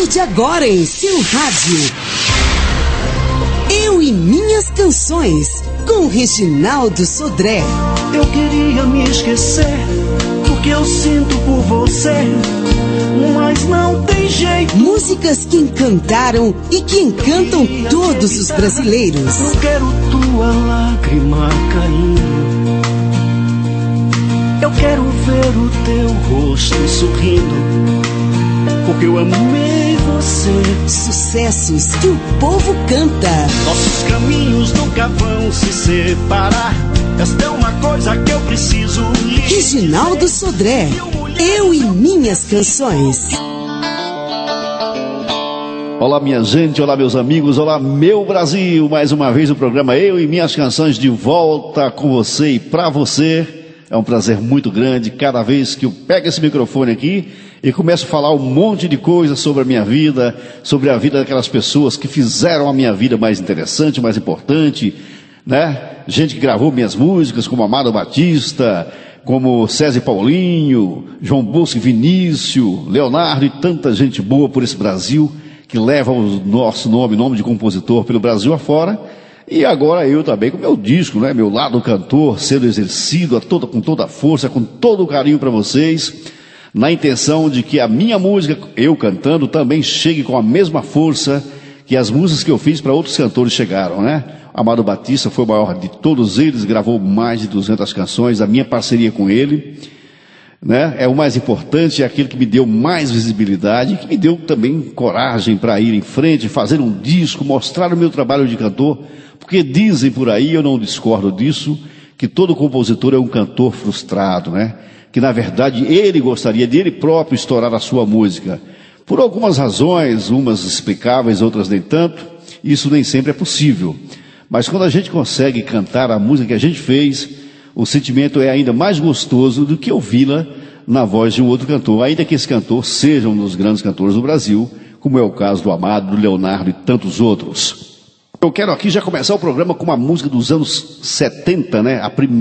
partir de agora em seu rádio, Eu e Minhas Canções, com Reginaldo Sodré. Eu queria me esquecer do que eu sinto por você, mas não tem jeito. Músicas que encantaram e que encantam todos os brasileiros. Não quero tua lágrima caindo, eu quero ver o teu rosto sorrindo, porque eu amei você. Sucessos que o povo canta. Nossos caminhos nunca vão se separar. Esta é uma coisa que eu preciso lhe dizer. Reginaldo Sodré, Eu e Minhas Canções. Olá minha gente, olá meus amigos, olá meu Brasil. Mais uma vez o programa Eu e Minhas Canções de volta com você e pra você. É um prazer muito grande cada vez que eu pego esse microfone aqui e começo a falar um monte de coisas sobre a minha vida, sobre a vida daquelas pessoas que fizeram a minha vida mais interessante, mais importante, né? Gente que gravou minhas músicas, como Amado Batista, como César Paulinho, João Bosco e Vinícius, Leonardo e tanta gente boa por esse Brasil, que leva o nosso nome de compositor pelo Brasil afora. E agora eu também com meu disco, né? Meu lado cantor sendo exercido com toda a força, com todo o carinho para vocês, na intenção de que a minha música, eu cantando, também chegue com a mesma força que as músicas que eu fiz para outros cantores chegaram, né? Amado Batista foi o maior de todos eles, gravou mais de 200 canções, a minha parceria com ele, né? É o mais importante, é aquele que me deu mais visibilidade, que me deu também coragem para ir em frente, fazer um disco, mostrar o meu trabalho de cantor, porque dizem por aí, eu não discordo disso, que todo compositor é um cantor frustrado, né? Que na verdade ele gostaria de ele próprio estourar a sua música. Por algumas razões, umas explicáveis, outras nem tanto, isso nem sempre é possível. Mas quando a gente consegue cantar a música que a gente fez, o sentimento é ainda mais gostoso do que ouvi-la na voz de um outro cantor, ainda que esse cantor seja um dos grandes cantores do Brasil, como é o caso do Amado, do Leonardo e tantos outros. Eu quero aqui já começar o programa com uma música dos anos 70, né?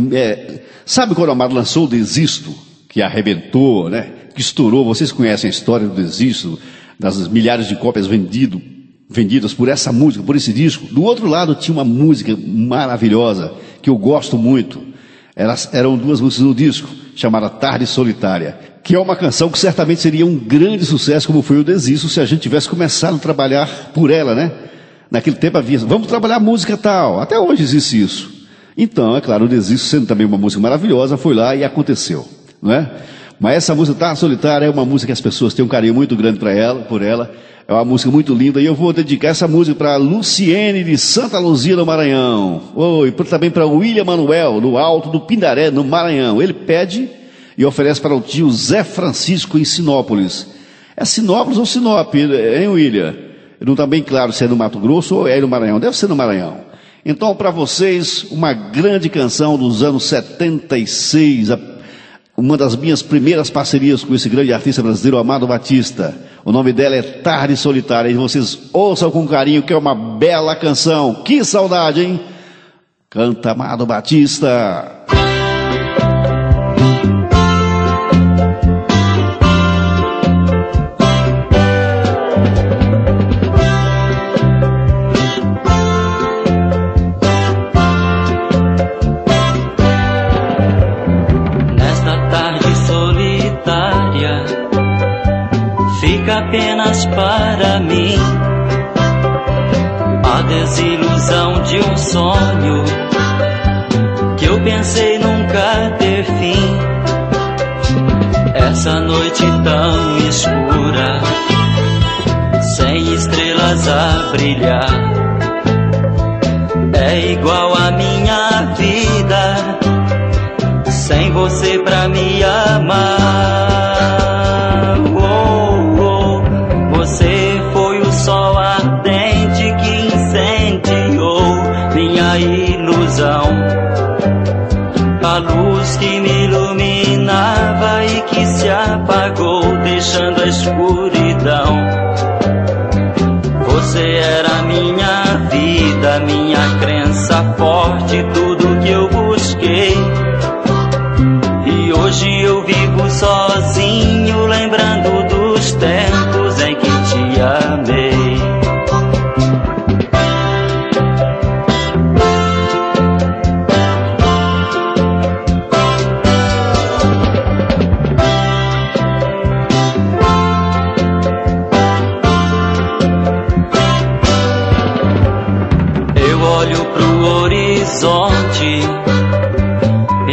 Sabe quando o Amado lançou o Desisto, que arrebentou, né? Que estourou? Vocês conhecem a história do Desisto, das milhares de cópias vendidas por essa música, por esse disco. Do outro lado tinha uma música maravilhosa, que eu gosto muito. Eram duas músicas no disco, chamada Tarde Solitária, que é uma canção que certamente seria um grande sucesso, como foi o Desisto, se a gente tivesse começado a trabalhar por ela, né? Naquele tempo havia, vamos trabalhar música tal, até hoje existe isso. Então, é claro, o Desisto, sendo também uma música maravilhosa, foi lá e aconteceu, não é? Mas essa música Tarde Solitária é uma música que as pessoas têm um carinho muito grande por ela, é uma música muito linda, e eu vou dedicar essa música para Luciene de Santa Luzia, no Maranhão. E também para William Manuel, no Alto do Pindaré, no Maranhão. Ele pede e oferece para o tio Zé Francisco, em Sinópolis. É Sinópolis ou Sinop, hein, William? Não está bem claro se é no Mato Grosso ou é no Maranhão. Deve ser no Maranhão. Então, para vocês, uma grande canção dos anos 76, uma das minhas primeiras parcerias com esse grande artista brasileiro, Amado Batista. O nome dela é Tarde Solitária, e vocês ouçam com carinho, que é uma bela canção. Que saudade, hein? Canta Amado Batista. Apenas para mim a desilusão de um sonho que eu pensei nunca ter fim. Essa noite tão escura, sem estrelas a brilhar, é igual a minha vida sem você pra me amar. Você foi o sol ardente que incendiou minha ilusão, a luz que me iluminava e que se apagou, deixando a escuridão. Você era minha vida, minha crença forte, tudo que eu busquei. E hoje eu vivo sozinho, lembrando dos tempos em que te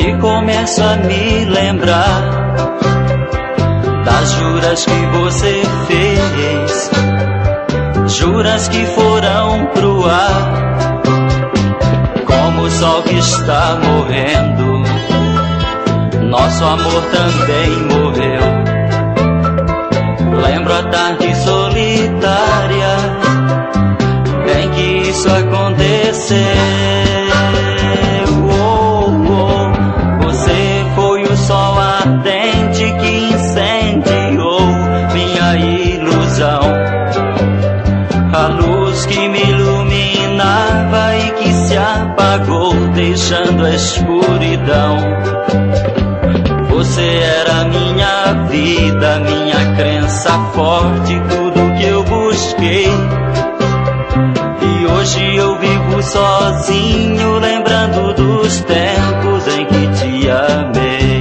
e começo a me lembrar das juras que você fez, juras que foram pro ar, como o sol que está morrendo, nosso amor também morreu. Lembro a tarde solitária em que isso aconteceu. Você foi o sol ardente que incendiou minha ilusão, a luz que me iluminava e que se apagou, deixando a escuridão. Você era minha vida, minha crença forte, tudo que eu busquei. E hoje eu vivo sozinho, lembrando dos tempos em que te amei.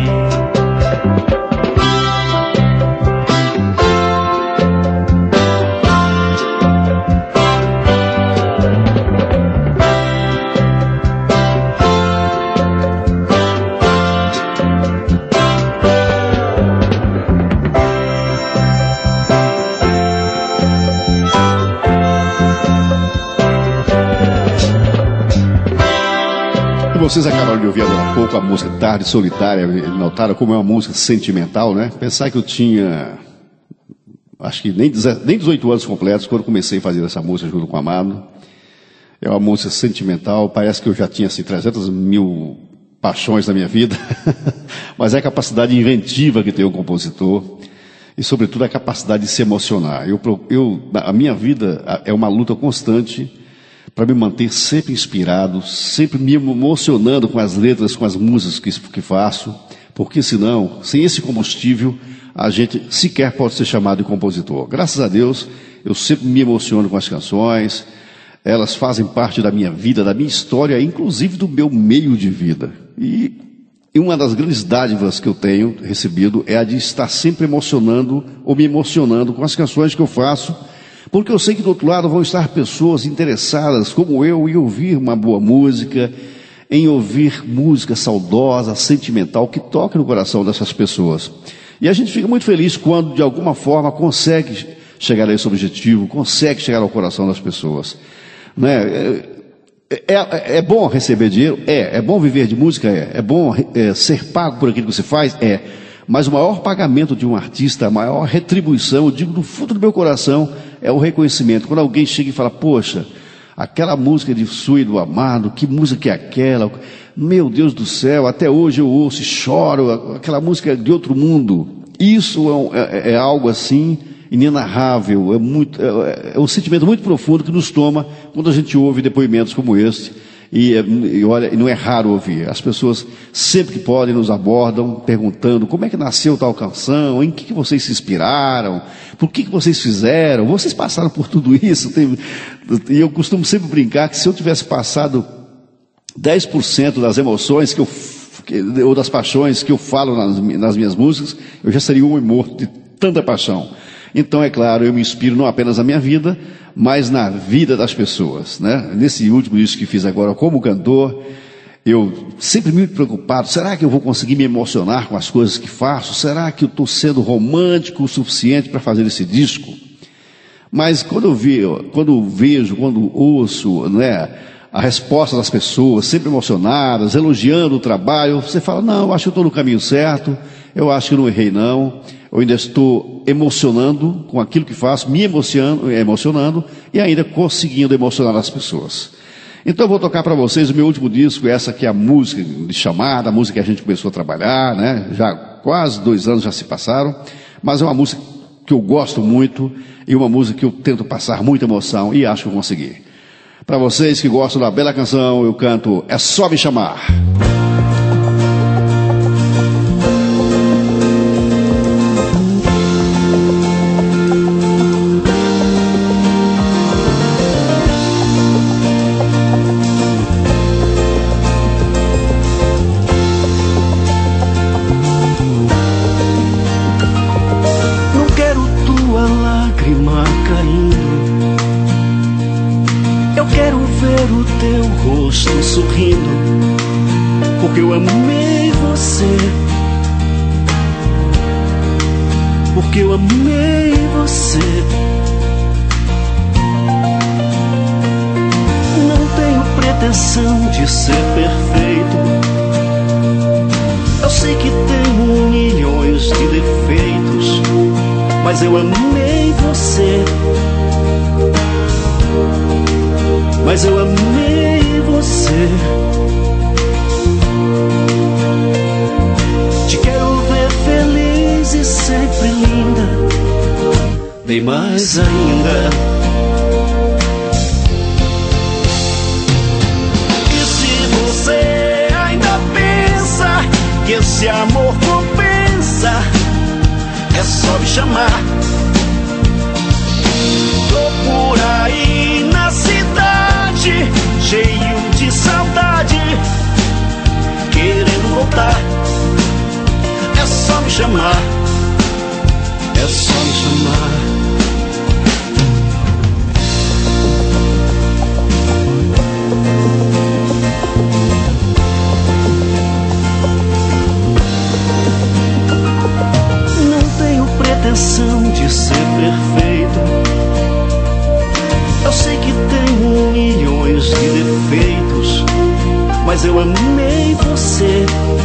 Vocês acabaram de ouvir agora há pouco a música Tarde Solitária. Notaram como é uma música sentimental, né? Pensar que eu tinha, acho que nem 18 anos completos quando comecei a fazer essa música junto com o Amado. É uma música sentimental, parece que eu já tinha assim 300 mil paixões na minha vida. Mas é a capacidade inventiva que tem o compositor e, sobretudo, a capacidade de se emocionar. A minha vida é uma luta constante para me manter sempre inspirado, sempre me emocionando com as letras, com as músicas que faço, porque senão, sem esse combustível, a gente sequer pode ser chamado de compositor. Graças a Deus, eu sempre me emociono com as canções, elas fazem parte da minha vida, da minha história, inclusive do meu meio de vida. E uma das grandes dádivas que eu tenho recebido é a de estar sempre emocionando ou me emocionando com as canções que eu faço, porque eu sei que do outro lado vão estar pessoas interessadas, como eu, em ouvir uma boa música, em ouvir música saudosa, sentimental, que toque no coração dessas pessoas. E a gente fica muito feliz quando, de alguma forma, consegue chegar a esse objetivo, consegue chegar ao coração das pessoas. Né? É bom receber dinheiro? É bom viver de música? É bom ser pago por aquilo que você faz? Mas o maior pagamento de um artista, a maior retribuição, eu digo do fundo do meu coração, é o reconhecimento. Quando alguém chega e fala, poxa, aquela música de sua e do Amado, que música é aquela? Meu Deus do céu, até hoje eu ouço e choro, aquela música é de outro mundo. Isso é algo assim inenarrável, é um sentimento muito profundo que nos toma quando a gente ouve depoimentos como este. E olha, não é raro ouvir. As pessoas, sempre que podem, nos abordam, perguntando como é que nasceu tal canção, em que vocês se inspiraram, por que vocês fizeram, vocês passaram por tudo isso. E eu costumo sempre brincar que se eu tivesse passado 10% das emoções ou das paixões que eu falo nas minhas músicas, eu já seria um homem morto de tanta paixão. Então, é claro, eu me inspiro não apenas na minha vida, mas na vida das pessoas, né? Nesse último disco que fiz agora como cantor, eu sempre muito preocupado, será que eu vou conseguir me emocionar com as coisas que faço? Será que eu estou sendo romântico o suficiente para fazer esse disco? Mas quando ouço, né, a resposta das pessoas, sempre emocionadas, elogiando o trabalho, você fala, não, eu acho que eu estou no caminho certo, eu acho que eu não errei não, eu ainda estou emocionando com aquilo que faço, me emocionando e ainda conseguindo emocionar as pessoas. Então eu vou tocar para vocês o meu último disco, essa que é a música de chamada, a música que a gente começou a trabalhar, né? Já quase 2 anos já se passaram, mas é uma música que eu gosto muito e uma música que eu tento passar muita emoção e acho que eu consegui. Para vocês que gostam da bela canção, eu canto É Só Me Chamar. Sorrindo, porque eu amei você, porque eu amei você. Não tenho pretensão de ser perfeito. Eu sei que tenho milhões de defeitos, mas eu amei você. Mas eu amei você. Te quero ver feliz e sempre linda, bem mais ainda. E se você ainda pensa que esse amor compensa, é só me chamar. Tô por aí na cidade, cheio de saudade, querendo voltar. É só me chamar, é só me chamar. Não tenho pretensão de ser perfeito. Eu sei que tenho milhões de defeitos, mas eu amei você.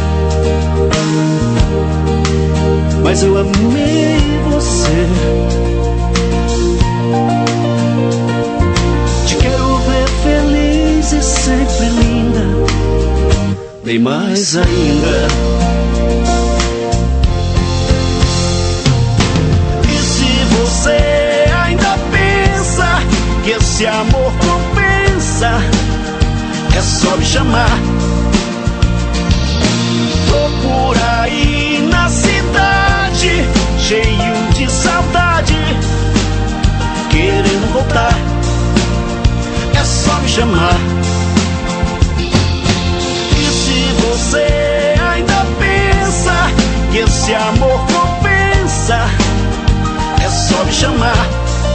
Mas eu amei você. Te quero ver feliz e sempre linda, bem mais ainda. E se você ainda pensa que esse amor compensa, é só me chamar. Tô por aí na cidade, cheio de saudade, querendo voltar. É só me chamar. E se você ainda pensa que esse amor compensa, é só me chamar.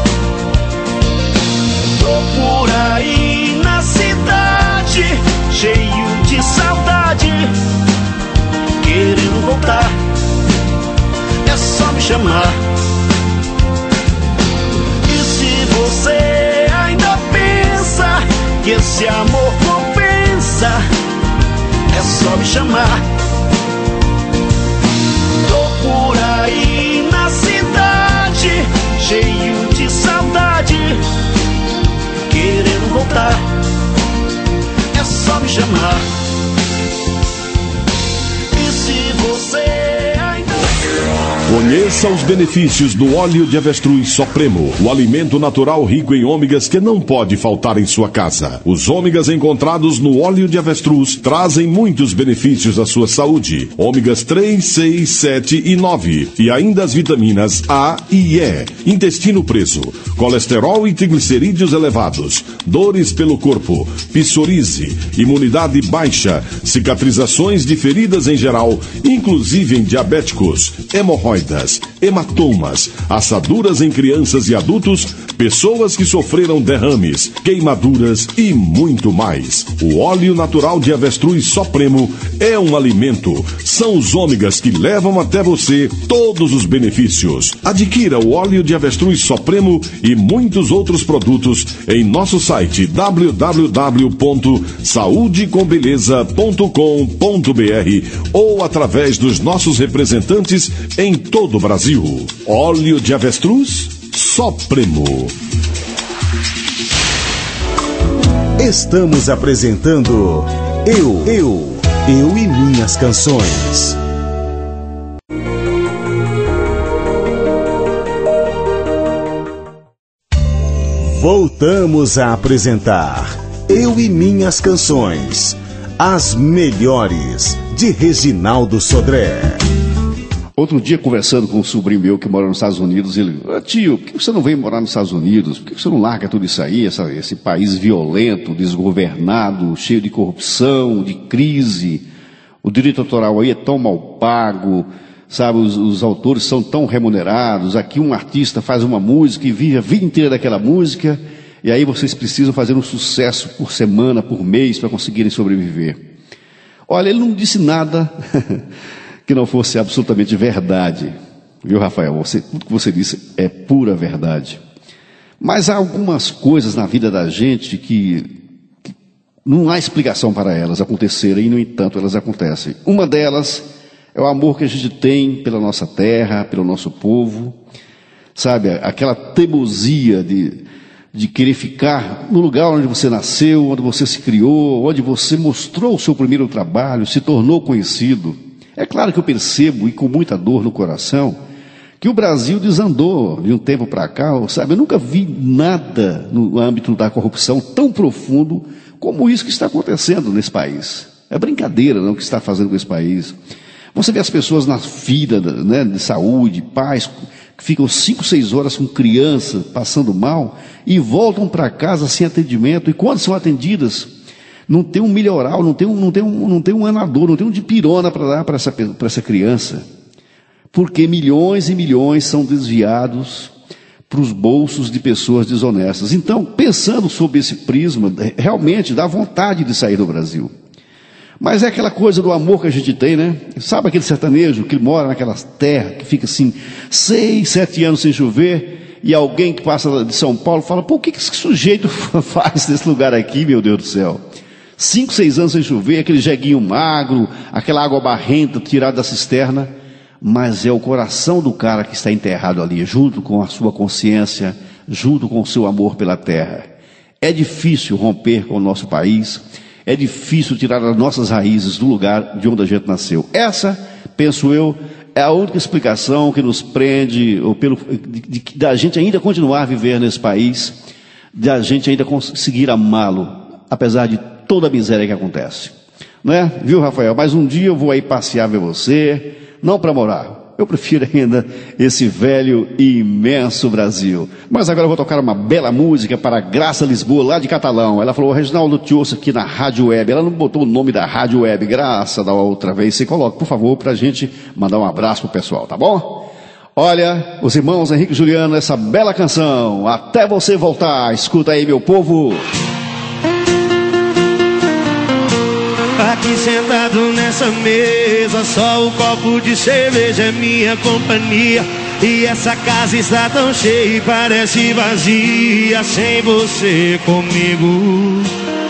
Tô por aí na cidade, cheio de saudade, querendo voltar. É só me chamar. E se você ainda pensa que esse amor compensa, é só me chamar. Tô por aí na cidade, cheio de saudade, querendo voltar. É só me chamar. E se você conheça os benefícios do óleo de avestruz Supremo, o alimento natural rico em ômegas que não pode faltar em sua casa. Os ômegas encontrados no óleo de avestruz trazem muitos benefícios à sua saúde. Ômegas 3, 6, 7 e 9. E ainda as vitaminas A e E. Intestino preso, colesterol e triglicerídeos elevados, dores pelo corpo, psoríase, imunidade baixa, cicatrizações de feridas em geral, inclusive em diabéticos, hemorroidas, hematomas, assaduras em crianças e adultos, pessoas que sofreram derrames, queimaduras e muito mais. O óleo natural de avestruz Supremo é um alimento. São os ômegas que levam até você todos os benefícios. Adquira o óleo de avestruz Supremo e muitos outros produtos em nosso site www.saudecombeleza.com.br ou através dos nossos representantes em todo o Brasil. Óleo de avestruz Supremo. Estamos apresentando Eu e Minhas Canções. Voltamos a apresentar Eu e Minhas Canções, as melhores de Reginaldo Sodré. Outro dia, conversando com um sobrinho meu que mora nos Estados Unidos, ele: tio, por que você não vem morar nos Estados Unidos? Por que você não larga tudo isso aí, esse país violento, desgovernado, cheio de corrupção, de crise? O direito autoral aí é tão mal pago, sabe? Os autores são tão remunerados. Aqui um artista faz uma música e vive a vida inteira daquela música, e aí vocês precisam fazer um sucesso por semana, por mês, para conseguirem sobreviver. Olha, ele não disse nada que não fosse absolutamente verdade. Viu, Rafael? Tudo que você disse é pura verdade. Mas há algumas coisas na vida da gente que não há explicação para elas acontecerem, e, no entanto, elas acontecem. Uma delas é o amor que a gente tem pela nossa terra, pelo nosso povo. Sabe, aquela teimosia de querer ficar no lugar onde você nasceu, onde você se criou, onde você mostrou o seu primeiro trabalho, se tornou conhecido. É claro que eu percebo, e com muita dor no coração, que o Brasil desandou de um tempo para cá, sabe? Eu nunca vi nada no âmbito da corrupção tão profundo como isso que está acontecendo nesse país. É brincadeira, não, o que está fazendo com esse país. Você vê as pessoas na fila, né, de saúde, pais que ficam 5, 6 horas com criança passando mal e voltam para casa sem atendimento, e quando são atendidas, não tem um milhoral, não tem um anador, não tem um dipirona para dar para essa criança, porque milhões e milhões são desviados para os bolsos de pessoas desonestas. Então, pensando sob esse prisma, realmente dá vontade de sair do Brasil. Mas é aquela coisa do amor que a gente tem, né? Sabe aquele sertanejo que mora naquela terra, que fica assim 6, 7 anos sem chover, e alguém que passa de São Paulo fala: pô, o que esse sujeito faz nesse lugar aqui, meu Deus do céu? 5, 6 anos sem chover, aquele jeguinho magro, aquela água barrenta tirada da cisterna, mas é o coração do cara que está enterrado ali, junto com a sua consciência, junto com o seu amor pela terra. É difícil romper com o nosso país. É difícil tirar as nossas raízes do lugar de onde a gente nasceu. Essa, penso eu, é a única explicação que nos prende, ou da gente ainda continuar a viver nesse país, da gente ainda conseguir amá-lo, apesar de toda a miséria que acontece. Não é? Viu, Rafael? Mas um dia eu vou aí passear ver você, não para morar. Eu prefiro ainda esse velho e imenso Brasil. Mas agora eu vou tocar uma bela música para Graça Lisboa, lá de Catalão. Ela falou: Reginaldo, te ouço aqui na Rádio Web. Ela não botou o nome da Rádio Web. Graça, da outra vez você coloca, por favor, para a gente mandar um abraço pro pessoal, tá bom? Olha, os irmãos Henrique e Juliano, essa bela canção, Até Você Voltar. Escuta aí, meu povo. Aqui sentado nessa mesa, só o copo de cerveja é minha companhia. E essa casa está tão cheia e parece vazia sem você comigo.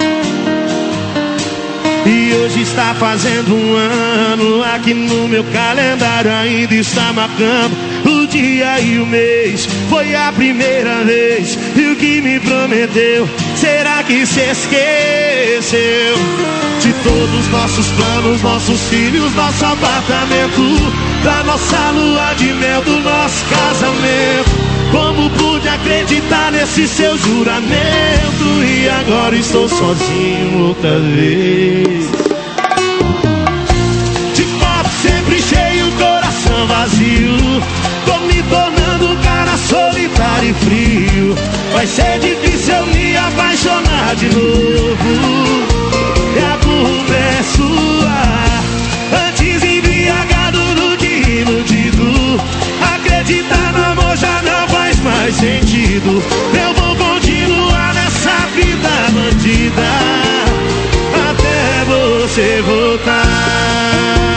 E hoje está fazendo um ano, aqui no meu calendário ainda está marcando o dia e o mês. Foi a primeira vez, e o que me prometeu, será que se esqueceu? De todos os nossos planos, nossos filhos, nosso apartamento, da nossa lua de mel, do nosso casamento. Como pude acreditar nesse seu juramento? E agora estou sozinho outra vez. De copo sempre cheio, coração vazio. Tô me tornando um cara solitário e frio. Vai ser difícil eu me apaixonar de novo. E a culpa é sua. Antes embriagado do que iludido. Acreditar no amor já não faz mais sentido. Eu vou continuar nessa vida bandida até você voltar.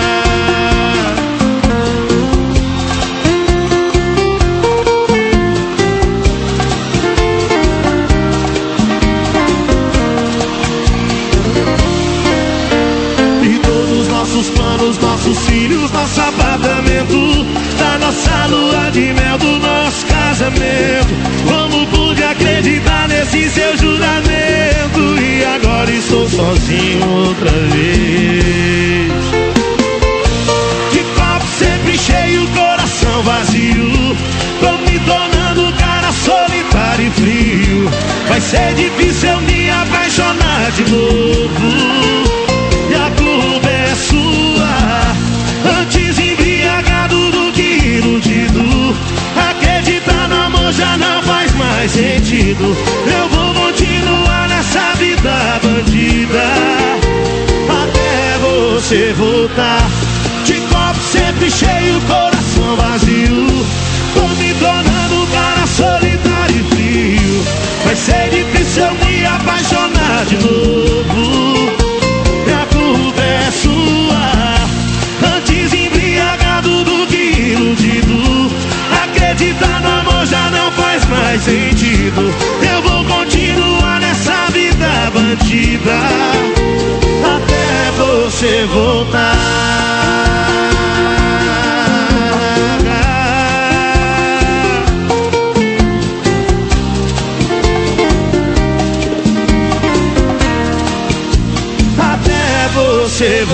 Nossos planos, nossos filhos, nosso apartamento, da nossa lua de mel, do nosso casamento. Como pude acreditar nesse seu juramento? E agora estou sozinho outra vez. De copo sempre cheio, coração vazio. Tô me tornando um cara solitário e frio. Vai ser difícil eu me apaixonar de novo. E a culpa é sua. Antes embriagado do que iludido. Acreditar no amor já não faz mais sentido. Eu vou continuar nessa vida bandida até você voltar. De copo sempre cheio, coração vazio. Tô me tornando um cara solitário e frio. Vai ser difícil eu me apaixonar de novo. E a culpa é sua. você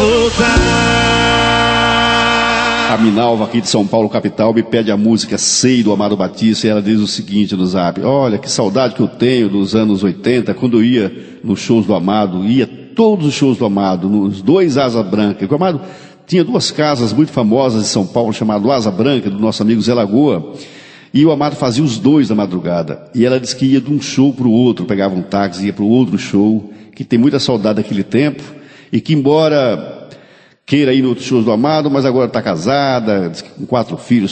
voltar. A Minalva aqui de São Paulo, capital, me pede a música Sei, do Amado Batista, e ela diz o seguinte no zap: olha, que saudade que eu tenho dos anos 80, quando eu ia nos shows do Amado, ia todos os shows do Amado, nos 2 Asa Branca. O Amado tinha 2 casas muito famosas de São Paulo, chamado Asa Branca, do nosso amigo Zé Lagoa, e o Amado fazia os 2 na madrugada. E ela disse que ia de um show para o outro, pegava um táxi, ia para o outro show, que tem muita saudade daquele tempo, e que embora queira ir no outro shows do Amado, mas agora está casada, com 4 filhos,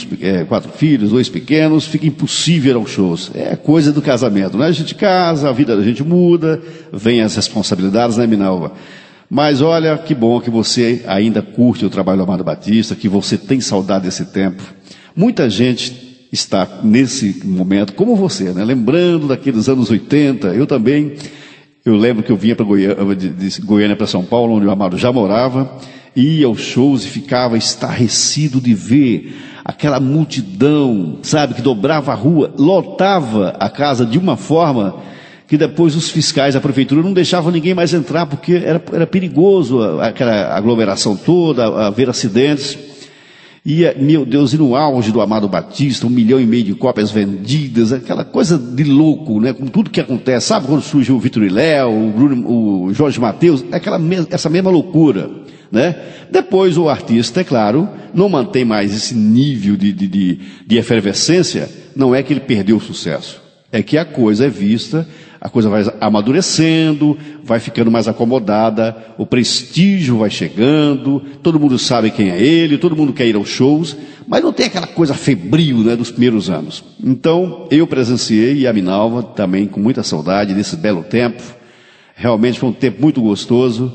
2 pequenos, fica impossível ir aos shows. É coisa do casamento, né? A gente casa, a vida da gente muda, vem as responsabilidades, né, Minalva? Mas olha, que bom que você ainda curte o trabalho do Amado Batista, que você tem saudade desse tempo. Muita gente está nesse momento, como você, né? Lembrando daqueles anos 80, eu também. Eu lembro que eu vinha para de Goiânia para São Paulo, onde o Amado já morava, ia aos shows e ficava estarrecido de ver aquela multidão, sabe, que dobrava a rua, lotava a casa de uma forma que depois os fiscais da prefeitura não deixavam ninguém mais entrar, porque era perigoso aquela aglomeração toda, haver acidentes. E, meu Deus, e no auge do Amado Batista, 1,5 milhão de cópias vendidas, aquela coisa de louco, né? Com tudo que acontece, sabe quando surge o Vitor e Léo, o Jorge Mateus, essa mesma loucura, né? Depois o artista, é claro, não mantém mais esse nível de efervescência, não é que ele perdeu o sucesso, é que a coisa é vista, a coisa vai amadurecendo, vai ficando mais acomodada, o prestígio vai chegando, todo mundo sabe quem é ele, todo mundo quer ir aos shows, mas não tem aquela coisa febril, né, dos primeiros anos. Então, eu presenciei, e a Minalva também com muita saudade desse belo tempo. Realmente foi um tempo muito gostoso.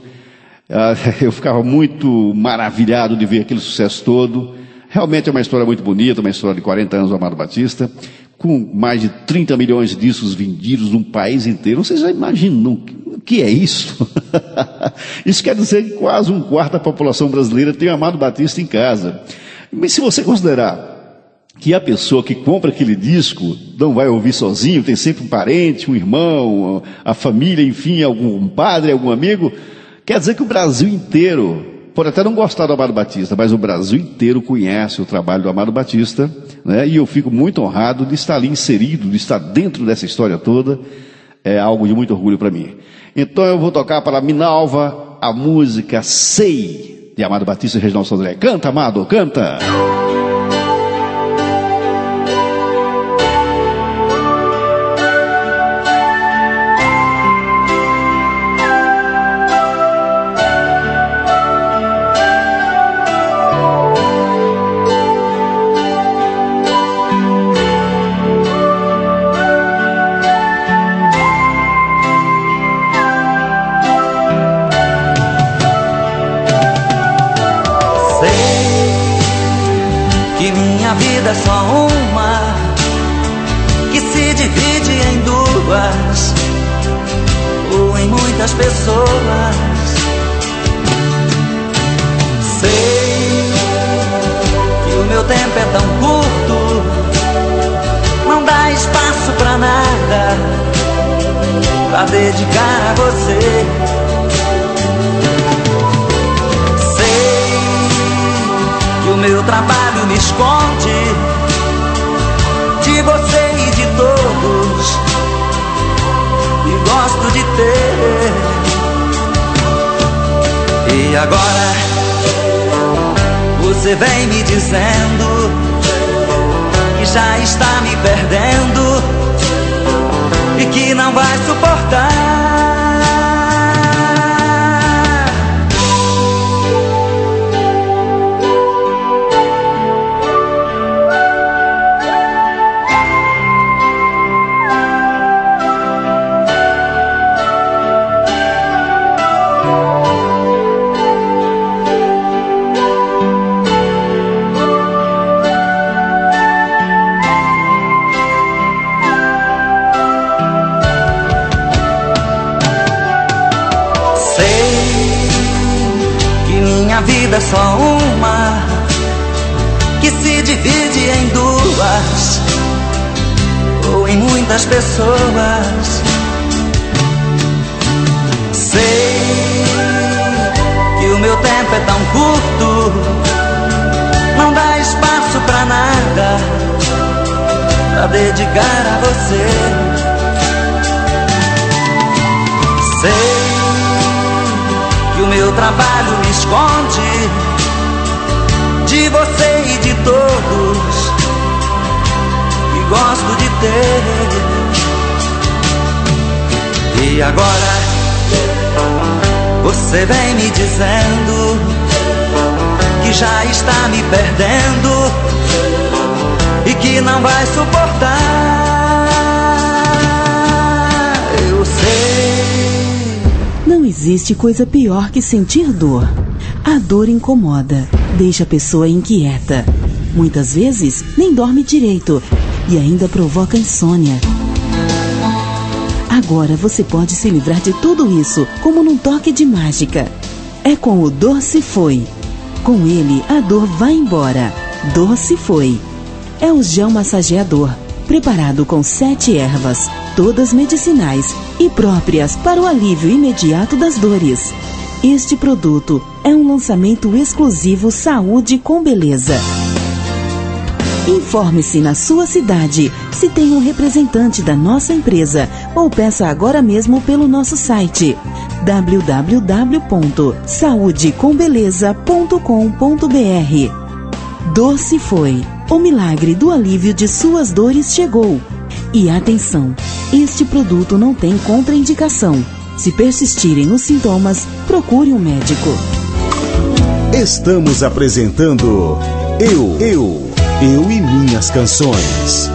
Eu ficava muito maravilhado de ver aquele sucesso todo. Realmente é uma história muito bonita, uma história de 40 anos do Amado Batista, com mais de 30 milhões de discos vendidos num país inteiro. Vocês já imaginam o que é isso? Isso quer dizer que quase 1/4 da população brasileira tem o Amado Batista em casa. Mas se você considerar que a pessoa que compra aquele disco não vai ouvir sozinho, tem sempre um parente, um irmão, a família, enfim, algum padre, algum amigo, quer dizer que o Brasil inteiro pode até não gostar do Amado Batista, mas o Brasil inteiro conhece o trabalho do Amado Batista, né? E eu fico muito honrado de estar ali inserido, de estar dentro dessa história toda. É algo de muito orgulho para mim. Então eu vou tocar para a Minalva a música Sei, de Amado Batista e Reginaldo Sodré. Canta, Amado, canta! É só uma que se divide em 2 ou em muitas pessoas. Sei que o meu tempo é tão curto, não dá espaço pra nada pra dedicar a você. Sei que o meu trabalho me esconde de você e de todos, e gosto de ter. E agora você vem me dizendo que já está me perdendo e que não vai suportar. Minha vida é só uma que se divide em 2 ou em muitas pessoas. Sei que o meu tempo é tão curto, não dá espaço pra nada, pra dedicar a você. Sei que o meu trabalho me esconde de você e de todos que gosto de ter. E agora você vem me dizendo que já está me perdendo e que não vai suportar. Eu sei. Não existe coisa pior que sentir dor. A dor incomoda, deixa a pessoa inquieta. Muitas vezes nem dorme direito e ainda provoca insônia. Agora você pode se livrar de tudo isso, como num toque de mágica. É com o Dor Se Foi. Com ele, a dor vai embora. Dor Se Foi. É o gel massageador, preparado com 7 ervas, todas medicinais e próprias para o alívio imediato das dores. Este produto é um lançamento exclusivo Saúde com Beleza. Informe-se na sua cidade se tem um representante da nossa empresa ou peça agora mesmo pelo nosso site www.saudecombeleza.com.br. Dor Se Foi. O milagre do alívio de suas dores chegou. E atenção, este produto não tem contraindicação. Se persistirem os sintomas, procure um médico. Estamos apresentando Eu e Minhas Canções.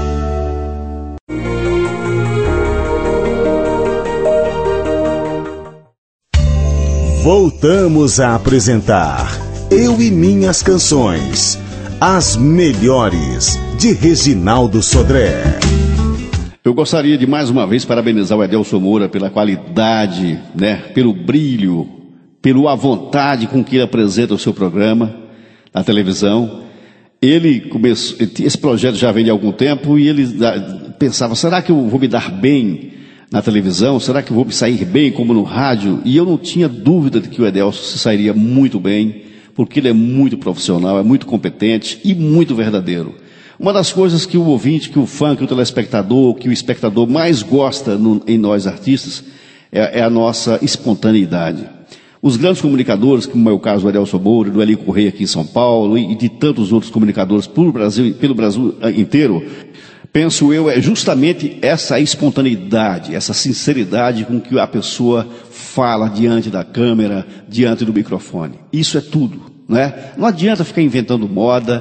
Voltamos a apresentar Eu e Minhas Canções, as melhores de Reginaldo Sodré. Eu gostaria de mais uma vez parabenizar o Edelson Moura pela qualidade, pelo brilho, pela vontade com que ele apresenta o seu programa na televisão. Ele começou, esse projeto já vem de algum tempo e ele pensava, será que eu vou me dar bem na televisão? Será que eu vou me sair bem como no rádio? E eu não tinha dúvida de que o Edelson se sairia muito bem, porque ele é muito profissional, é muito competente e muito verdadeiro. Uma das coisas que o ouvinte, que o fã, que o telespectador, que o espectador mais gosta em nós artistas é a nossa espontaneidade. Os grandes comunicadores, como é o caso do Edelson Moura, do Eli Correia aqui em São Paulo e de tantos outros comunicadores pelo Brasil inteiro, penso eu, é justamente essa espontaneidade, essa sinceridade com que a pessoa fala diante da câmera, diante do microfone. Isso é tudo, Não adianta ficar inventando moda,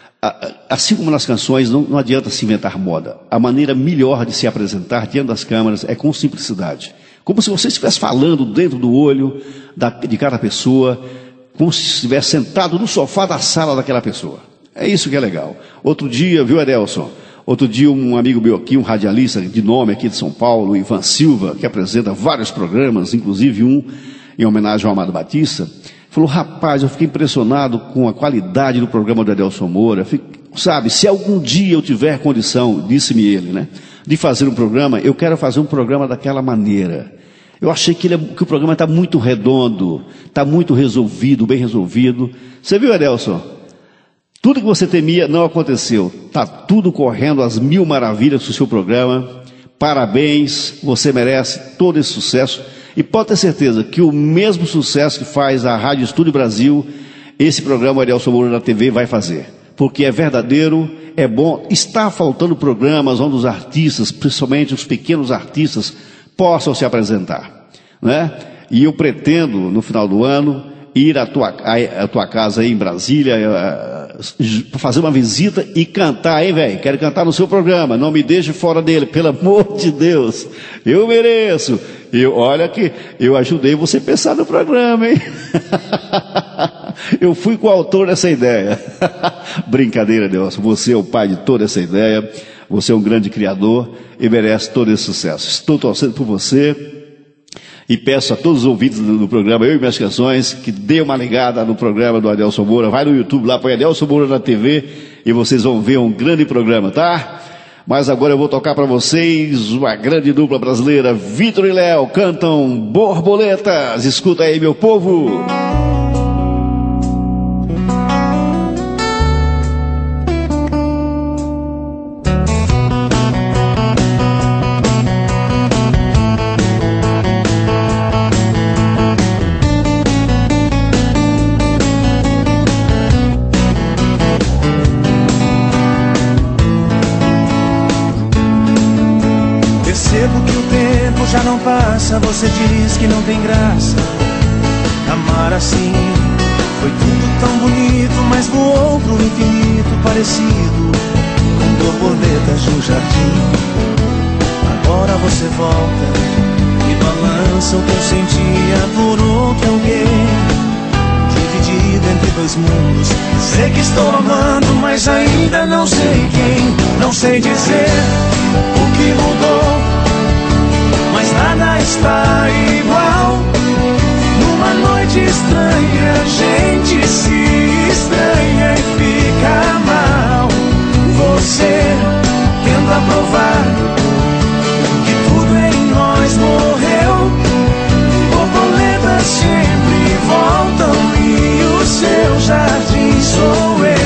assim como nas canções, não adianta se inventar moda. A maneira melhor de se apresentar diante das câmeras é com simplicidade. Como se você estivesse falando dentro do olho de cada pessoa, como se estivesse sentado no sofá da sala daquela pessoa. É isso que é legal. Outro dia, viu, Edelson? Outro dia um amigo meu aqui, um radialista de nome aqui de São Paulo, Ivan Silva, que apresenta vários programas, inclusive um em homenagem ao Amado Batista, falou, rapaz, eu fiquei impressionado com a qualidade do programa do Edelson Moura. Sabe, se algum dia eu tiver condição, disse-me ele, de fazer um programa, eu quero fazer um programa daquela maneira. Eu achei que o programa está muito redondo, está muito resolvido, bem resolvido. Você viu, Edelson? Tudo que você temia não aconteceu. Está tudo correndo às mil maravilhas com o seu programa. Parabéns, você merece todo esse sucesso. E pode ter certeza que o mesmo sucesso que faz a Rádio Estúdio Brasil, esse programa, o Edelson Moura na TV, vai fazer. Porque é verdadeiro, é bom. Está faltando programas onde os artistas, principalmente os pequenos artistas, possam se apresentar, E eu pretendo, no final do ano, ir à tua casa aí em Brasília, fazer uma visita e cantar, hein, velho? Quero cantar no seu programa, não me deixe fora dele, pelo amor de Deus. Eu mereço. Olha que eu ajudei você a pensar no programa, hein? Eu fui com o autor dessa ideia. Brincadeira, Deus. Você é o pai de toda essa ideia. Você é um grande criador e merece todo esse sucesso. Estou torcendo por você e peço a todos os ouvintes do programa Eu e Minhas Canções que dê uma ligada no programa do Edelson Moura. Vai no YouTube lá, põe Edelson Moura na TV e vocês vão ver um grande programa, tá? Mas agora eu vou tocar para vocês uma grande dupla brasileira. Vitor e Léo cantam Borboletas. Escuta aí, meu povo. já não passa, você diz que não tem graça. Amar assim foi tudo tão bonito, mas voou pro infinito, parecido com borboletas no jardim. Agora você volta e balança o que eu sentia por outro alguém, dividido entre dois mundos. Sei que estou amando, mas ainda não sei quem. Não sei dizer o que mudou, mas nada está igual. Numa noite estranha, a gente se estranha e fica mal. Você tenta provar que tudo em nós morreu. Borboletas sempre voltam e o seu jardim sou eu.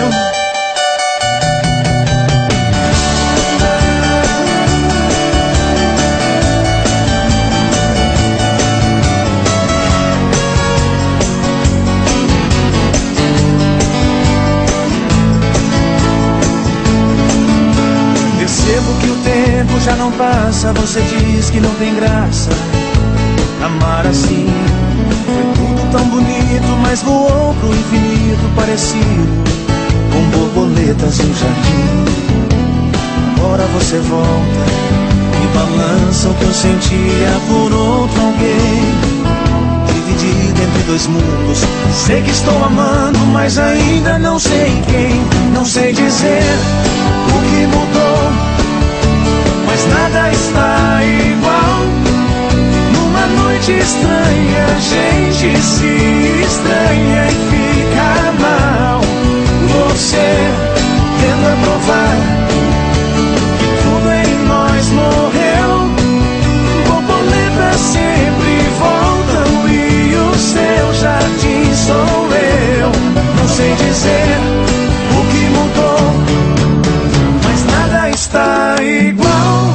Que o tempo já não passa, você diz que não tem graça. Amar assim foi tudo tão bonito, mas voou pro infinito, parecido com borboletas no jardim. Agora você volta e balança o que eu sentia por outro alguém, dividido entre dois mundos. Sei que estou amando, mas ainda não sei quem. Não sei dizer o que mudou, mas nada está igual. Numa noite estranha, a gente se estranha e fica mal. Você tenta provar que tudo em nós morreu. Borboletas sempre voltam e o seu jardim sou eu. Não sei dizer o que mudou, mas nada está igual.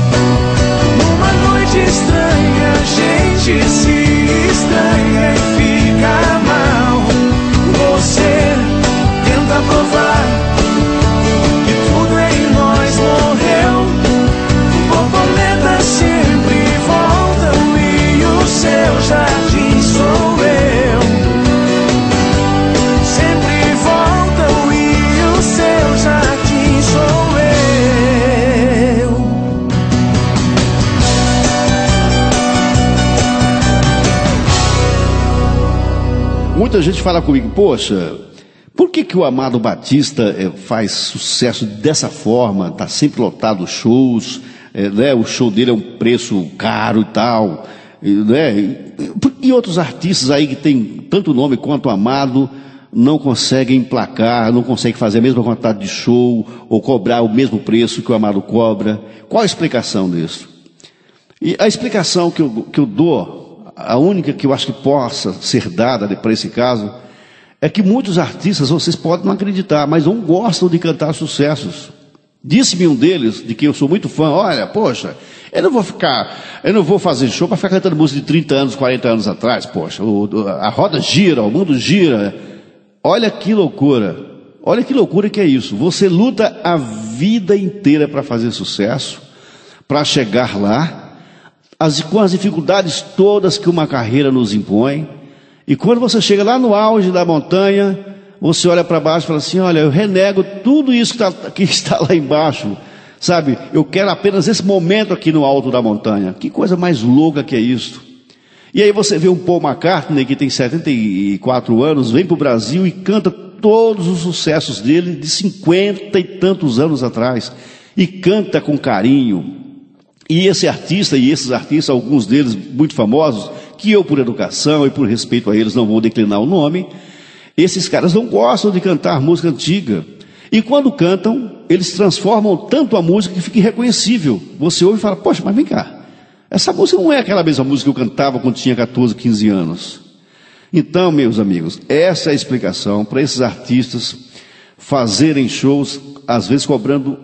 Estranha, a gente se estranha e fica mal. Você tenta provar que tudo em nós morreu. Borboletas sempre voltam e o seu jardim sou eu. Sempre voltam e o seu jardim sou eu. Muita gente fala comigo, poxa, por que o Amado Batista faz sucesso dessa forma, está sempre lotado shows, né? O show dele é um preço caro e tal, né? E outros artistas aí que tem tanto nome quanto o Amado não conseguem emplacar, não conseguem fazer a mesma quantidade de show ou cobrar o mesmo preço que o Amado cobra? Qual a explicação disso? E a explicação que eu dou, a única que eu acho que possa ser dada para esse caso, é que muitos artistas, vocês podem não acreditar, mas não gostam de cantar sucessos. Disse-me um deles, de quem eu sou muito fã, olha, poxa, eu não vou fazer show para ficar cantando música de 30 anos, 40 anos atrás, poxa, a roda gira, o mundo gira. Olha que loucura que é isso. Você luta a vida inteira para fazer sucesso, para chegar lá, com as dificuldades todas que uma carreira nos impõe, e quando você chega lá no auge da montanha, você olha para baixo e fala assim, olha, eu renego tudo isso que está lá embaixo, sabe, eu quero apenas esse momento aqui no alto da montanha. Que coisa mais louca que é isso. E aí você vê um Paul McCartney, que tem 74 anos, vem para o Brasil e canta todos os sucessos dele de 50 e tantos anos atrás, e canta com carinho. E esse artista e esses artistas, alguns deles muito famosos, que eu por educação e por respeito a eles não vou declinar o nome, esses caras não gostam de cantar música antiga. E quando cantam, eles transformam tanto a música que fica irreconhecível. Você ouve e fala, poxa, mas vem cá, essa música não é aquela mesma música que eu cantava quando tinha 14, 15 anos. Então, meus amigos, essa é a explicação para esses artistas fazerem shows, às vezes cobrando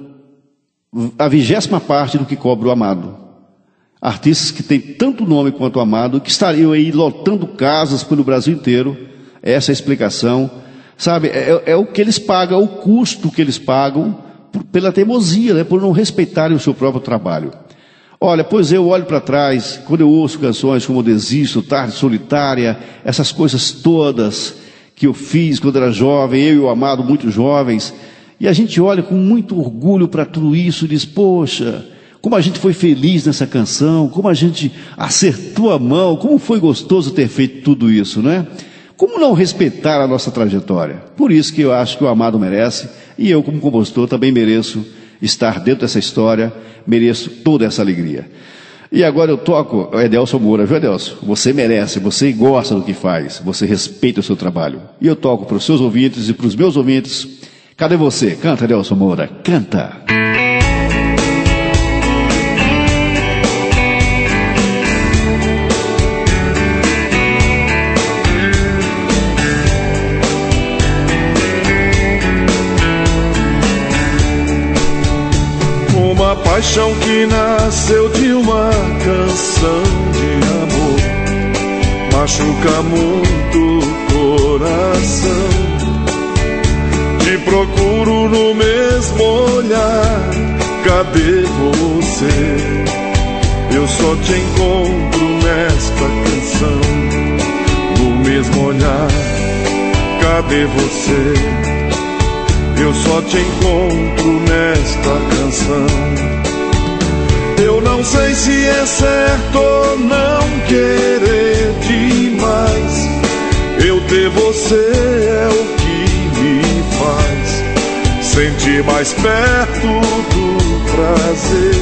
a 20ª parte do que cobra o Amado. Artistas que têm tanto nome quanto o Amado, que estariam aí lotando casas pelo Brasil inteiro. Essa é a explicação, sabe, é o que eles pagam, o custo que eles pagam pela teimosia, né, por não respeitarem o seu próprio trabalho. Olha, pois eu olho para trás, quando eu ouço canções como Desisto, Tarde Solitária, essas coisas todas que eu fiz quando era jovem, eu e o Amado muito jovens, e a gente olha com muito orgulho para tudo isso e diz, poxa, como a gente foi feliz nessa canção, como a gente acertou a mão, como foi gostoso ter feito tudo isso, né? Como não respeitar a nossa trajetória? Por isso que eu acho que o Amado merece, e eu como compositor também mereço estar dentro dessa história, mereço toda essa alegria. E agora eu toco o Edelson Moura, viu, Edelson? Você merece, você gosta do que faz, você respeita o seu trabalho. E eu toco para os seus ouvintes e para os meus ouvintes. Cadê você? Canta, Edelson Moura, canta! Uma paixão que nasceu de uma canção de amor machuca muito o coração. Te procuro no mesmo olhar, cadê você? Eu só te encontro nesta canção. No mesmo olhar, cadê você? Eu só te encontro nesta canção. Eu não sei se é certo ou não querer demais. Eu ter você é o que me faz sentir mais perto do prazer.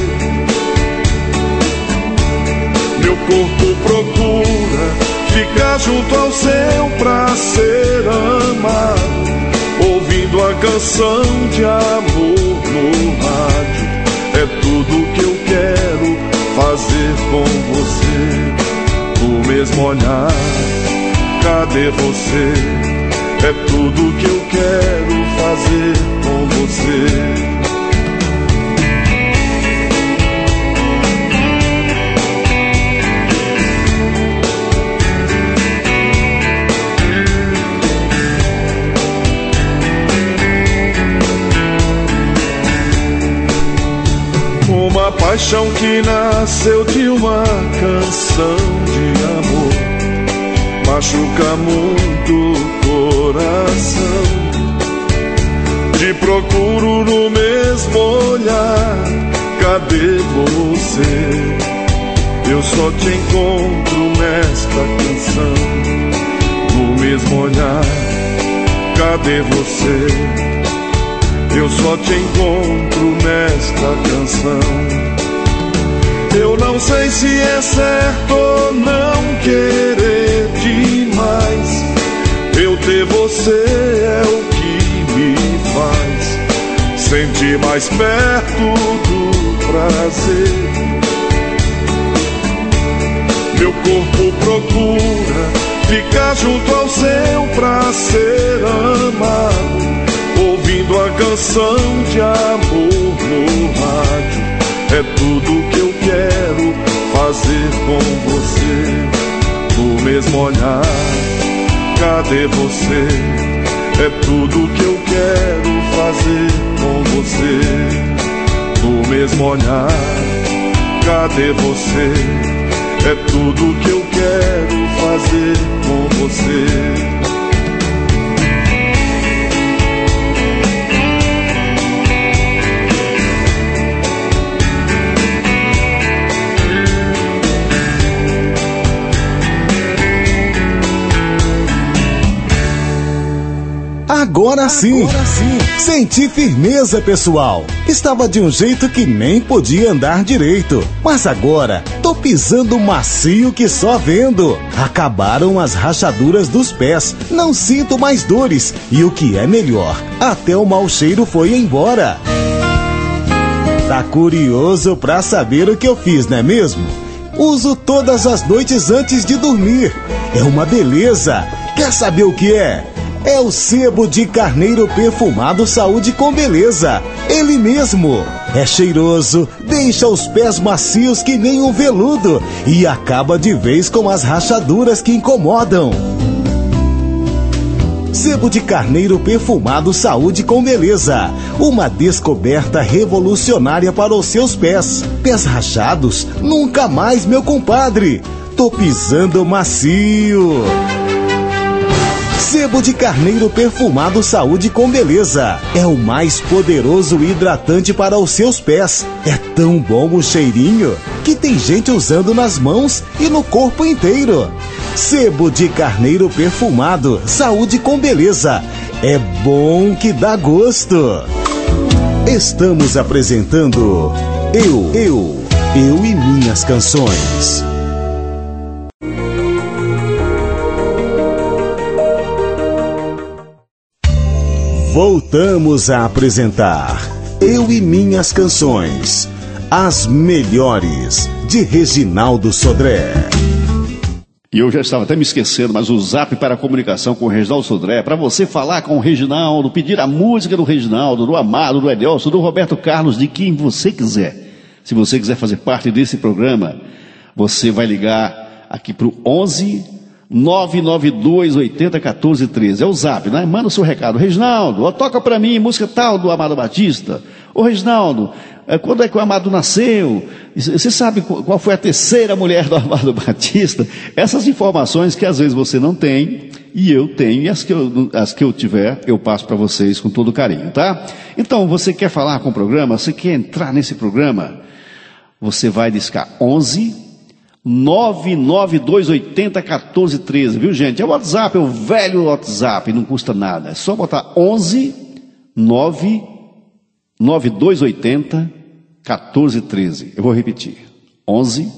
Meu corpo procura ficar junto ao seu pra ser amado, ouvindo a canção de amor no rádio. É tudo que eu quero fazer com você. No mesmo olhar, cadê você? É tudo que eu quero fazer com você. Uma paixão que nasceu de uma canção de amor machuca muito o coração. Te procuro no mesmo olhar, cadê você? Eu só te encontro nesta canção. No mesmo olhar, cadê você? Eu só te encontro nesta canção. Eu não sei se é certo ou não querer demais. Eu ter você é o que me faz sentir mais perto do prazer. Meu corpo procura ficar junto ao seu pra ser amado, ouvindo a canção de amor no rádio. É tudo que eu quero fazer com você. No mesmo olhar, cadê você? É tudo que eu quero fazer com você. No mesmo olhar, cadê você? É tudo que eu quero fazer com você. Agora sim, senti firmeza, pessoal. Estava de um jeito que nem podia andar direito, mas agora tô pisando macio que só vendo. Acabaram as rachaduras dos pés, não sinto mais dores e o que é melhor, até o mau cheiro foi embora. Tá curioso pra saber o que eu fiz, não é mesmo? Uso todas as noites antes de dormir. É uma beleza. Quer saber o que é? É o sebo de carneiro perfumado Saúde com Beleza. Ele mesmo. É cheiroso, deixa os pés macios que nem um veludo e acaba de vez com as rachaduras que incomodam. Sebo de carneiro perfumado Saúde com Beleza. Uma descoberta revolucionária para os seus pés. Pés rachados? Nunca mais, meu compadre. Tô pisando macio. Sebo de carneiro perfumado Saúde com Beleza. É o mais poderoso hidratante para os seus pés. É tão bom o cheirinho que tem gente usando nas mãos e no corpo inteiro. Sebo de carneiro perfumado Saúde com Beleza. É bom que dá gosto. Estamos apresentando Eu e Minhas Canções. Voltamos a apresentar Eu e Minhas Canções, as melhores de Reginaldo Sodré. E eu já estava até me esquecendo, mas o zap para a comunicação com o Reginaldo Sodré, para você falar com o Reginaldo, pedir a música do Reginaldo, do Amado, do Edelso, do Roberto Carlos, de quem você quiser. Se você quiser fazer parte desse programa, você vai ligar aqui para o 11 992 80 14 13. É o zap, né? Manda o seu recado. Reginaldo, toca pra mim música tal do Amado Batista. Ô Reginaldo, quando é que o Amado nasceu? Você sabe qual foi a terceira mulher do Amado Batista? Essas informações que às vezes você não tem e eu tenho, e as que eu tiver eu passo para vocês com todo carinho, tá? Então, você quer falar com o programa? Você quer entrar nesse programa? Você vai discar 11 99280 14 13, viu, gente? É o WhatsApp, é o velho WhatsApp, não custa nada. É só botar 11 99280 14 13. Eu vou repetir. 11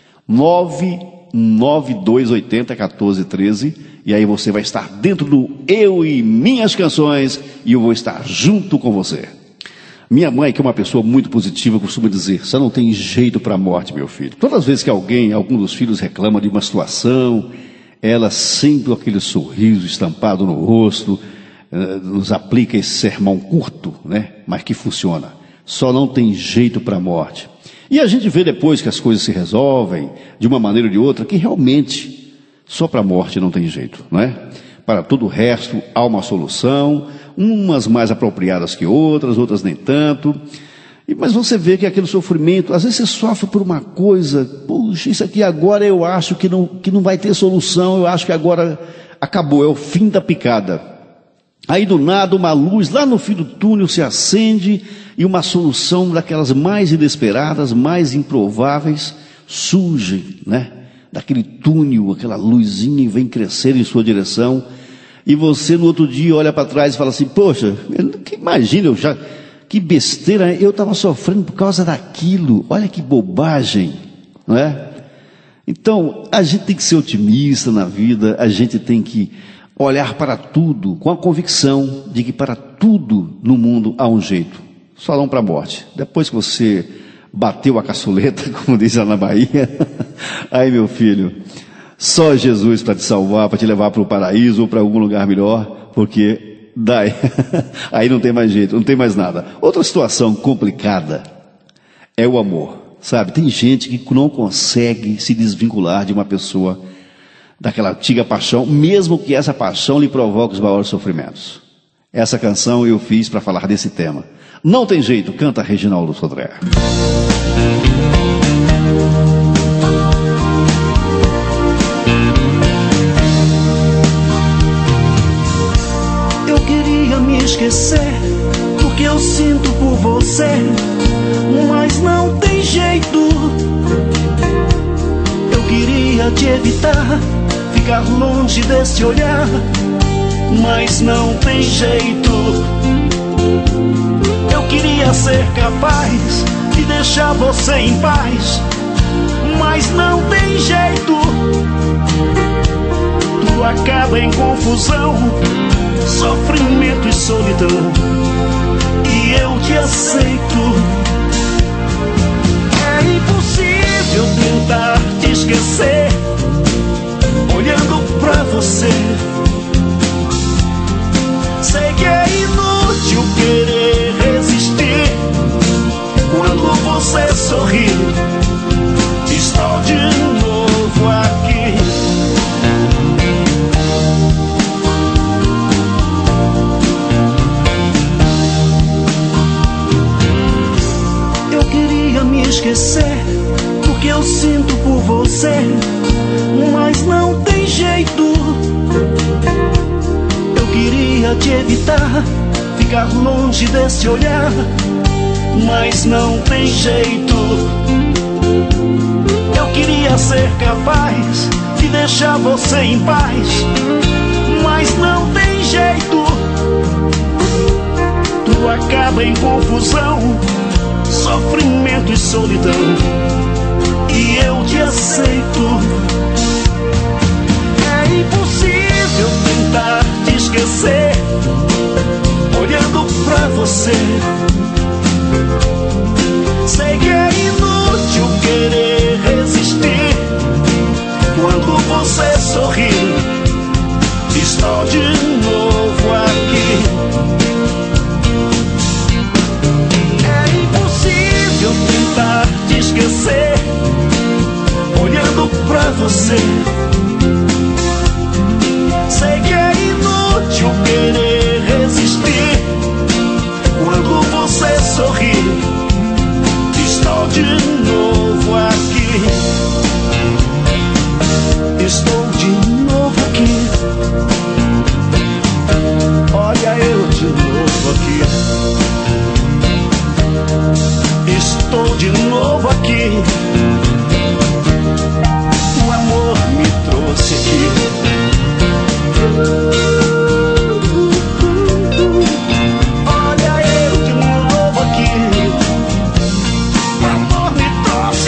99280 14 13. E aí você vai estar dentro do Eu e Minhas Canções e eu vou estar junto com você. Minha mãe, que é uma pessoa muito positiva, costuma dizer: você não tem jeito para a morte, meu filho. Todas as vezes que algum dos filhos reclama de uma situação, ela sempre com aquele sorriso estampado no rosto, nos aplica esse sermão curto, né? Mas que funciona. Só não tem jeito para a morte. E a gente vê depois que as coisas se resolvem, de uma maneira ou de outra, que realmente só para a morte não tem jeito, não é? Para todo o resto há uma solução, umas mais apropriadas que outras, outras nem tanto. Mas você vê que aquele sofrimento, às vezes você sofre por uma coisa, puxa, isso aqui agora eu acho que não vai ter solução, eu acho que agora acabou, é o fim da picada. Aí do nada uma luz lá no fim do túnel se acende e uma solução daquelas mais inesperadas, mais improváveis, surge, né? Daquele túnel, aquela luzinha vem crescer em sua direção, e você no outro dia olha para trás e fala assim: poxa, imagina, que besteira, eu estava sofrendo por causa daquilo, olha que bobagem, não é? Então, a gente tem que ser otimista na vida, a gente tem que olhar para tudo com a convicção de que para tudo no mundo há um jeito, só não para a morte. Depois que você bateu a caçuleta, como diz lá na Bahia, aí, meu filho, só Jesus para te salvar, para te levar para o paraíso ou para algum lugar melhor, porque daí, aí não tem mais jeito, não tem mais nada. Outra situação complicada é o amor, sabe? Tem gente que não consegue se desvincular de uma pessoa, daquela antiga paixão, mesmo que essa paixão lhe provoque os maiores sofrimentos. Essa canção eu fiz para falar desse tema. Não tem jeito, canta Reginaldo Sodré. Eu queria me esquecer do que eu sinto por você, mas não tem jeito. Eu queria te evitar, ficar longe desse olhar, mas não tem jeito. Eu queria ser capaz de deixar você em paz, mas não tem jeito. Tudo acaba em confusão, sofrimento e solidão, e eu te aceito. É impossível tentar te esquecer, olhando pra você. Sei que é inútil querer resistir quando você sorri. Estou de novo aqui. esquecer o que eu sinto por você, mas não tem jeito. Eu queria te evitar, ficar longe desse olhar, mas não tem jeito. Eu queria ser capaz de deixar você em paz, mas não tem jeito. Tudo acaba em confusão, sofrimento e solidão, e eu te aceito. É impossível tentar te esquecer olhando pra você. Sei que é inútil querer resistir quando você sorri. Estou de novo aqui. É impossível tentar te esquecer olhando pra você. Sei que é inútil querer resistir quando você sorri. Estou de novo aqui. Estou de novo aqui. Olha eu de novo aqui. Estou de novo aqui. O amor me trouxe aqui. Olha eu de novo aqui. O amor me trouxe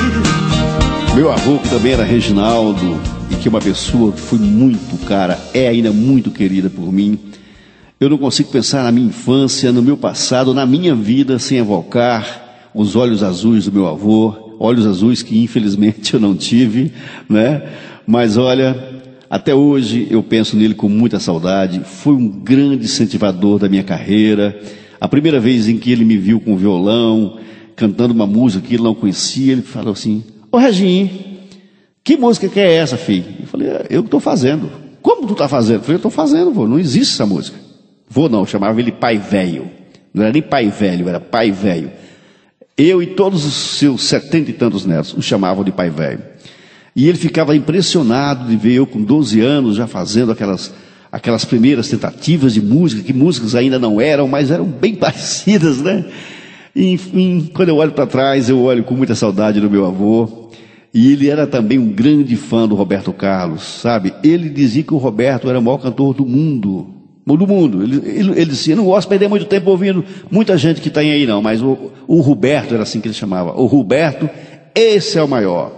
aqui. Meu avô, que também era Reginaldo, e que é uma pessoa que foi muito, cara, é ainda muito querida por mim. Eu não consigo pensar na minha infância, no meu passado, na minha vida, sem evocar os olhos azuis do meu avô, olhos azuis que infelizmente eu não tive, né? Mas olha, até hoje eu penso nele com muita saudade. Foi um grande incentivador da minha carreira. A primeira vez em que ele me viu com violão, cantando uma música que ele não conhecia, ele falou assim: ô Reginho, que música que é essa, filho? Eu falei: eu que estou fazendo. Como tu está fazendo? Eu falei: eu estou fazendo, vô, não existe essa música. Vô não, chamava ele pai velho. Não era nem pai velho, era pai velho. Eu e todos os seus 70 e tantos netos o chamavam de pai velho. E ele ficava impressionado de ver eu com 12 anos já fazendo aquelas primeiras tentativas de música, que músicas ainda não eram, mas eram bem parecidas, né? E, enfim, quando eu olho para trás, eu olho com muita saudade do meu avô. E ele era também um grande fã do Roberto Carlos, sabe? Ele dizia que o Roberto era o maior cantor do mundo. Do mundo. Ele dizia: não gosto de perder muito tempo ouvindo muita gente que está aí não, mas o Roberto era assim que ele chamava. O Roberto, esse é o maior.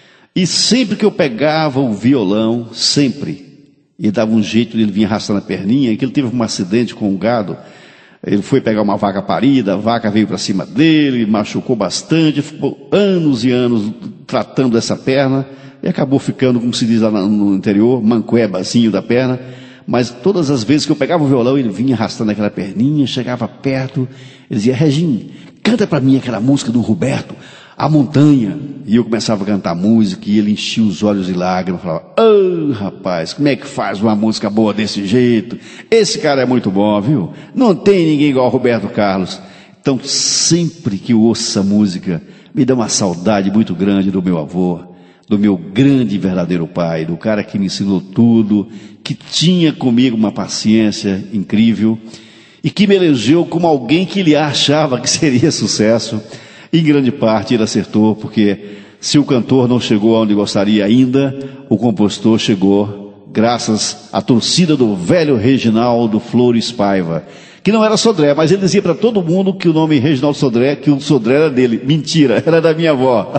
E sempre que eu pegava o violão, sempre, e dava um jeito de ele vir arrastando a perninha, que ele teve um acidente com um gado. Ele foi pegar uma vaca parida, a vaca veio para cima dele, machucou bastante, ficou anos e anos tratando dessa perna, e acabou ficando, como se diz lá no interior, mancuebazinho da perna. Mas todas as vezes que eu pegava o violão, ele vinha arrastando aquela perninha, chegava perto, ele dizia: Reginho, canta para mim aquela música do Roberto, A Montanha. E eu começava a cantar música, e ele enchia os olhos de lágrimas, falava: oh, rapaz, como é que faz uma música boa desse jeito? Esse cara é muito bom, viu? Não tem ninguém igual ao Roberto Carlos. Então, sempre que eu ouço essa música, me dá uma saudade muito grande do meu avô, do meu grande e verdadeiro pai, do cara que me ensinou tudo, que tinha comigo uma paciência incrível e que me elegeu como alguém que ele achava que seria sucesso. Em grande parte ele acertou, porque se o cantor não chegou aonde gostaria ainda, o compositor chegou graças à torcida do velho Reginaldo Flores Paiva, que não era Sodré, mas ele dizia para todo mundo que o nome Reginaldo Sodré, que o Sodré era dele. Mentira, era da minha avó.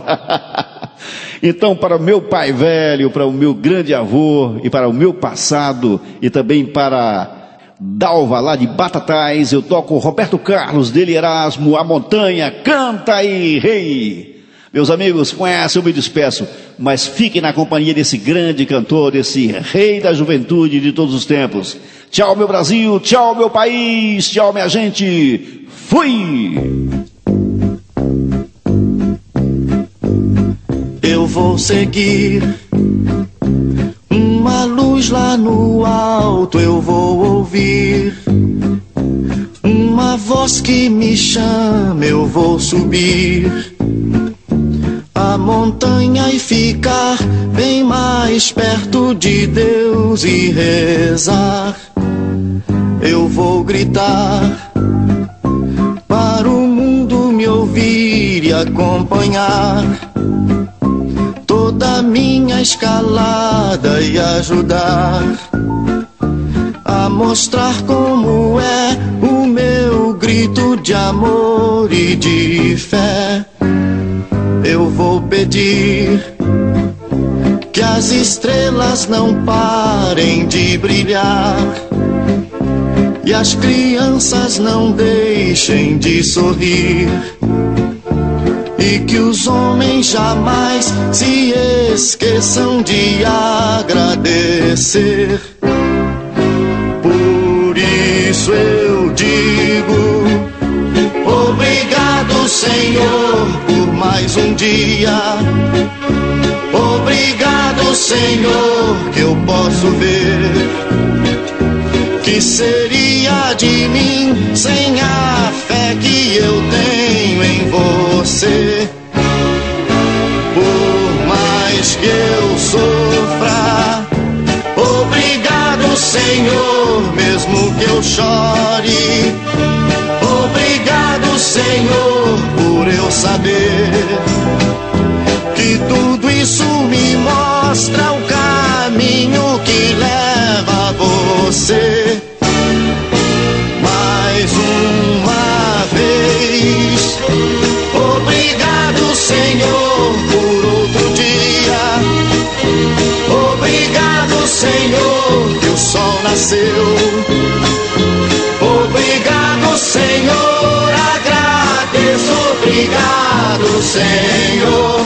Então, para o meu pai velho, para o meu grande avô, e para o meu passado, e também para Dalva, lá de Batatais, eu toco Roberto Carlos, dele Erasmo, A Montanha, canta aí, rei! Meus amigos, com essa eu me despeço, mas fiquem na companhia desse grande cantor, desse rei da juventude de todos os tempos. Tchau, meu Brasil, tchau, meu país, tchau, minha gente, fui! Eu vou seguir uma luz lá no alto, eu vou ouvir uma voz que me chama, eu vou subir montanha e ficar bem mais perto de Deus e rezar. Eu vou gritar para o mundo me ouvir e acompanhar toda a minha escalada e ajudar a mostrar como é o meu grito de amor e de fé. Eu vou pedir que as estrelas não parem de brilhar e as crianças não deixem de sorrir, e que os homens jamais se esqueçam de agradecer. Por isso eu digo: obrigado, Senhor, por mais um dia. Obrigado, Senhor, que eu posso ver. Que seria de mim sem a fé que eu tenho em você? Por mais que eu sofra, obrigado, Senhor, mesmo que eu chore. Obrigado, Senhor, por eu saber que tudo isso me mostra o caminho que leva a você. Mais uma vez, obrigado, Senhor, por outro dia. Obrigado, Senhor, que o sol nasceu. Obrigado, Senhor, agradeço. Obrigado, Senhor.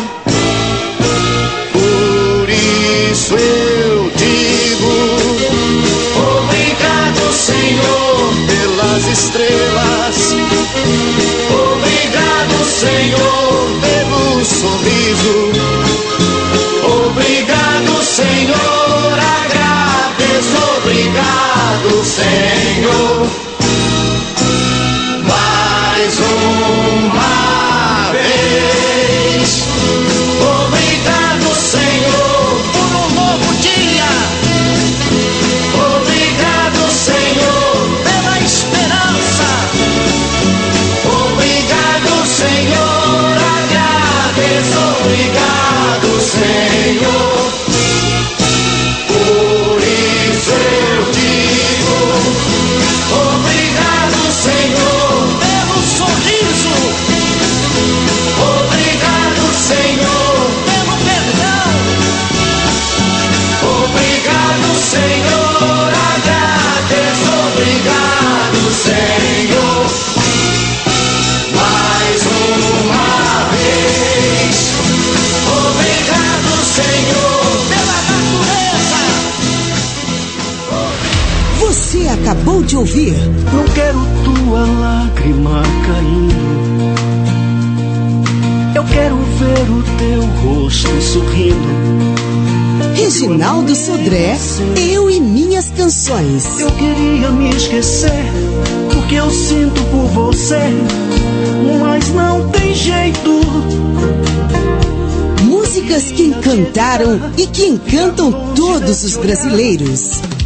Por isso eu digo: obrigado, Senhor, pelas estrelas. Obrigado, Senhor, pelo sorriso. Obrigado, Senhor, agradeço. Obrigado, Senhor. Mais uma vez, obrigado, Senhor, por um novo dia. Obrigado, Senhor, pela esperança. Obrigado, Senhor, agradeço. Obrigado, Senhor. Por isso eu digo: obrigado, Senhor, pelo sorriso. Obrigado, Senhor, pelo perdão. Obrigado, Senhor, agradeço. Obrigado, Senhor. Mais uma vez, obrigado, Senhor, pela natureza. Você acabou de ouvir Não quero tua lágrima caindo, eu quero ver o teu rosto sorrindo. Reginaldo Sodré, Eu e Minhas Canções. Eu queria me esquecer do que eu sinto por você, mas não tem jeito. Músicas que encantaram e que encantam todos os brasileiros.